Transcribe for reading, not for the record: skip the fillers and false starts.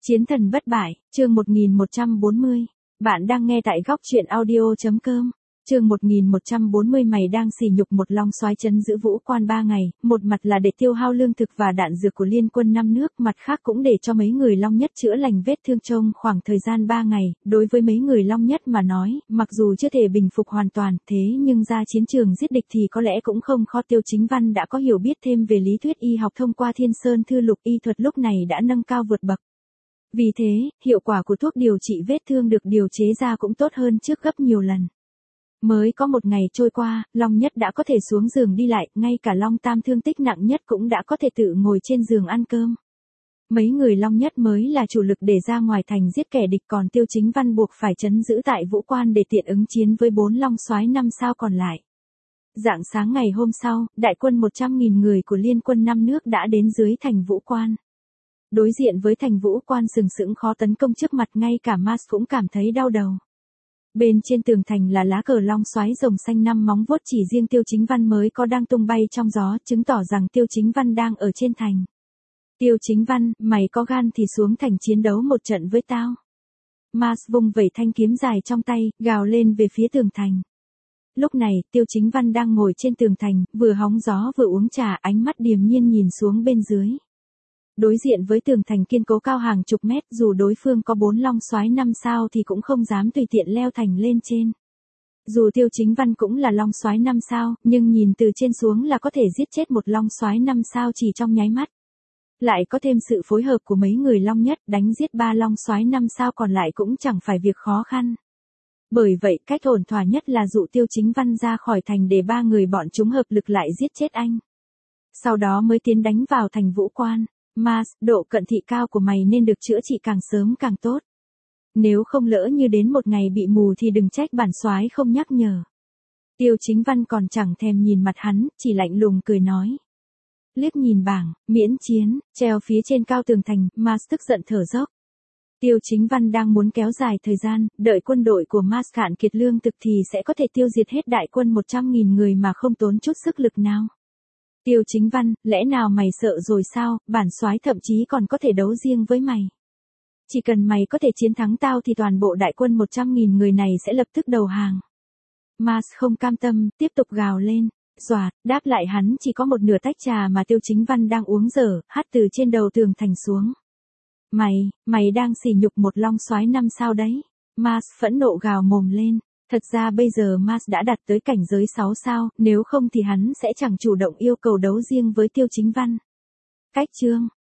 Chiến thần bất bại, chương 1140. Bạn đang nghe tại góc truyện audio.com. Chương 1140 mày đang sỉ nhục một long soái trấn giữ Vũ Quan 3 ngày, một mặt là để tiêu hao lương thực và đạn dược của liên quân 5 nước, mặt khác cũng để cho mấy người long nhất chữa lành vết thương trong khoảng thời gian 3 ngày. Đối với mấy người long nhất mà nói, mặc dù chưa thể bình phục hoàn toàn, thế nhưng ra chiến trường giết địch thì có lẽ cũng không khó. Tiêu Chính Văn đã có hiểu biết thêm về lý thuyết y học thông qua Thiên Sơn Thư Lục, y thuật lúc này đã nâng cao vượt bậc. Vì thế, hiệu quả của thuốc điều trị vết thương được điều chế ra cũng tốt hơn trước gấp nhiều lần. Mới có một ngày trôi qua, Long Nhất đã có thể xuống giường đi lại, ngay cả Long Tam thương tích nặng nhất cũng đã có thể tự ngồi trên giường ăn cơm. Mấy người Long Nhất mới là chủ lực để ra ngoài thành giết kẻ địch, còn Tiêu Chính Văn buộc phải trấn giữ tại Vũ Quan để tiện ứng chiến với 4 long soái 5 sao còn lại. Rạng sáng ngày hôm sau, đại quân 100.000 người của liên quân 5 nước đã đến dưới thành Vũ Quan. Đối diện với thành Vũ Quan sừng sững khó tấn công trước mặt, ngay cả Mars cũng cảm thấy đau đầu. Bên trên tường thành là lá cờ long soái rồng xanh 5 móng vuốt, chỉ riêng Tiêu Chính Văn mới có đang tung bay trong gió, chứng tỏ rằng Tiêu Chính Văn đang ở trên thành. Tiêu Chính Văn, mày có gan thì xuống thành chiến đấu một trận với tao. Mars vung vẩy thanh kiếm dài trong tay, gào lên về phía tường thành. Lúc này, Tiêu Chính Văn đang ngồi trên tường thành, vừa hóng gió vừa uống trà, ánh mắt điềm nhiên nhìn xuống bên dưới. Đối diện với tường thành kiên cố cao hàng chục mét, dù đối phương có 4 long soái 5 sao thì cũng không dám tùy tiện leo thành lên trên. Dù Tiêu Chính Văn cũng là long soái 5 sao, nhưng nhìn từ trên xuống là có thể giết chết một long soái 5 sao chỉ trong nháy mắt. Lại có thêm sự phối hợp của mấy người Long Nhất, đánh giết 3 long soái 5 sao còn lại cũng chẳng phải việc khó khăn. Bởi vậy, cách ổn thỏa nhất là dụ Tiêu Chính Văn ra khỏi thành để 3 người bọn chúng hợp lực lại giết chết anh. Sau đó mới tiến đánh vào thành Vũ Quan. Mars, độ cận thị cao của mày nên được chữa trị càng sớm càng tốt. Nếu không lỡ như đến một ngày bị mù thì đừng trách bản soái không nhắc nhở. Tiêu Chính Văn còn chẳng thèm nhìn mặt hắn, chỉ lạnh lùng cười nói. Liếc nhìn bảng, miễn chiến, treo phía trên cao tường thành, Mars tức giận thở dốc. Tiêu Chính Văn đang muốn kéo dài thời gian, đợi quân đội của Mars cạn kiệt lương thực thì sẽ có thể tiêu diệt hết đại quân 100.000 người mà không tốn chút sức lực nào. Tiêu Chính Văn, lẽ nào mày sợ rồi sao, bản soái thậm chí còn có thể đấu riêng với mày. Chỉ cần mày có thể chiến thắng tao thì toàn bộ đại quân 100.000 người này sẽ lập tức đầu hàng. Mars không cam tâm, tiếp tục gào lên. Xoạt, đáp lại hắn chỉ có một nửa tách trà mà Tiêu Chính Văn đang uống dở, hắt từ trên đầu tường thành xuống. Mày đang sỉ nhục một long soái 5 sao đấy. Mars phẫn nộ gào mồm lên. Thật ra bây giờ Mars đã đạt tới cảnh giới 6 sao, nếu không thì hắn sẽ chẳng chủ động yêu cầu đấu riêng với Tiêu Chính Văn. Cách chương,